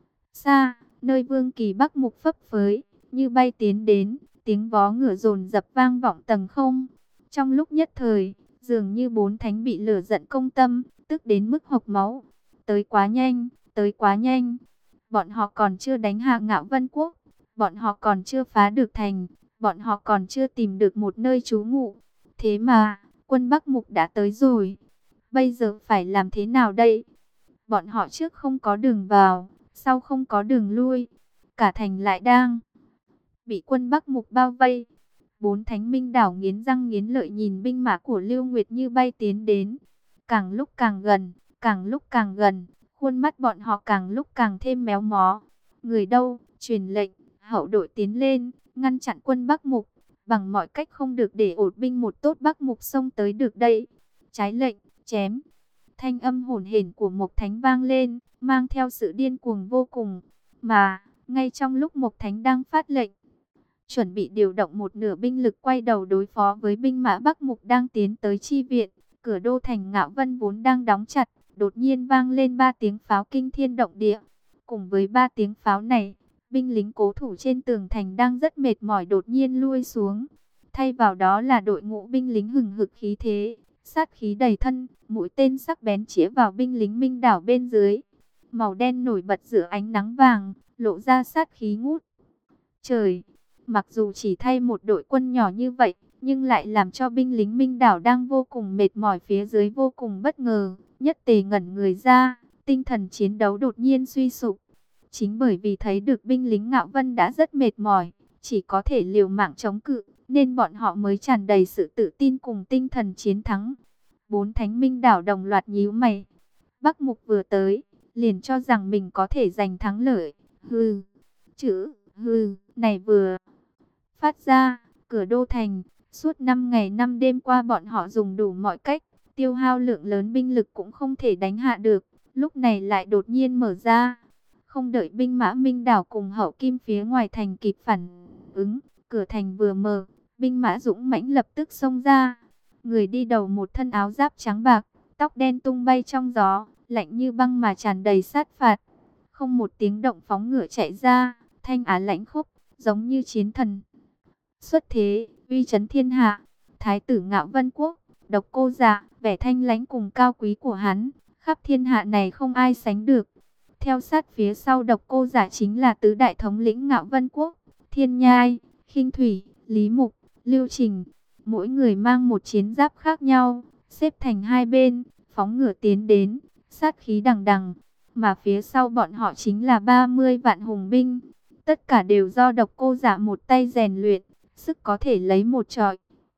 Xa, nơi Vương Kỳ Bắc Mục phấp phới, như bay tiến đến, tiếng vó ngựa dồn dập vang vọng tầng không. Trong lúc nhất thời, dường như 4 thánh bị lửa giận công tâm, tức đến mức hộc máu. Tới quá nhanh, tới quá nhanh. Bọn họ còn chưa đánh hạ Ngạo Vân Quốc, bọn họ còn chưa phá được thành, bọn họ còn chưa tìm được một nơi trú ngụ. Thế mà, quân Bắc Mục đã tới rồi. Bây giờ phải làm thế nào đây? Bọn họ trước không có đường vào, sau không có đường lui. Cả thành lại đang bị quân Bắc Mục bao vây. 4 thánh Minh Đảo nghiến răng nghiến lợi nhìn binh mã của Lưu Nguyệt như bay tiến đến. Càng lúc càng gần, càng lúc càng gần, khuôn mắt bọn họ càng lúc càng thêm méo mó. Người đâu, truyền lệnh, hậu đội tiến lên, ngăn chặn quân Bắc Mục. Bằng mọi cách không được để ổn binh một tốt Bắc Mục xông tới được đây. Trái lệnh, chém. Thanh âm hỗn hển của Mộc Thánh vang lên, mang theo sự điên cuồng vô cùng. Mà, ngay trong lúc Mộc Thánh đang phát lệnh, chuẩn bị điều động một nửa binh lực quay đầu đối phó với binh mã Bắc Mục đang tiến tới chi viện, cửa đô thành Ngạo Vân vốn đang đóng chặt, đột nhiên vang lên 3 tiếng pháo kinh thiên động địa. Cùng với 3 tiếng pháo này, binh lính cố thủ trên tường thành đang rất mệt mỏi đột nhiên lui xuống. Thay vào đó là đội ngũ binh lính hừng hực khí thế, sát khí đầy thân, mũi tên sắc bén chĩa vào binh lính Minh Đảo bên dưới. Màu đen nổi bật giữa ánh nắng vàng, lộ ra sát khí ngút trời. Mặc dù chỉ thay một đội quân nhỏ như vậy, nhưng lại làm cho binh lính Minh Đảo đang vô cùng mệt mỏi phía dưới vô cùng bất ngờ, nhất tề ngẩn người ra, tinh thần chiến đấu đột nhiên suy sụp. Chính bởi vì thấy được binh lính Ngạo Vân đã rất mệt mỏi, chỉ có thể liều mạng chống cự, nên bọn họ mới tràn đầy sự tự tin cùng tinh thần chiến thắng. 4 thánh Minh Đảo đồng loạt nhíu mày. Bắc Mục vừa tới, liền cho rằng mình có thể giành thắng lợi. Chữ hừ này vừa phát ra, cửa đô thành, suốt 5 ngày 5 đêm qua bọn họ dùng đủ mọi cách, tiêu hao lượng lớn binh lực cũng không thể đánh hạ được, lúc này lại đột nhiên mở ra. Không đợi binh mã Minh Đảo cùng hậu kim phía ngoài thành kịp phản ứng, cửa thành vừa mở, binh mã dũng mãnh lập tức xông ra. Người đi đầu một thân áo giáp trắng bạc, tóc đen tung bay trong gió, lạnh như băng mà tràn đầy sát phạt. Không một tiếng động phóng ngựa chạy ra, thanh á lãnh khốc, giống như chiến thần xuất thế, uy chấn thiên hạ. Thái tử Ngạo Vân Quốc, Độc Cô Dạ, vẻ thanh lãnh cùng cao quý của hắn, khắp thiên hạ này không ai sánh được. Theo sát phía sau Độc Cô Dạ chính là tứ đại thống lĩnh Ngạo Vân Quốc, Thiên Nhai, Khinh Thủy, Lý Mục, Lưu Trình. Mỗi người mang một chiến giáp khác nhau, xếp thành hai bên, phóng ngựa tiến đến, sát khí đằng đằng. Mà phía sau bọn họ chính là 30 vạn hùng binh. Tất cả đều do Độc Cô Dạ một tay rèn luyện, sức có thể lấy một trọi.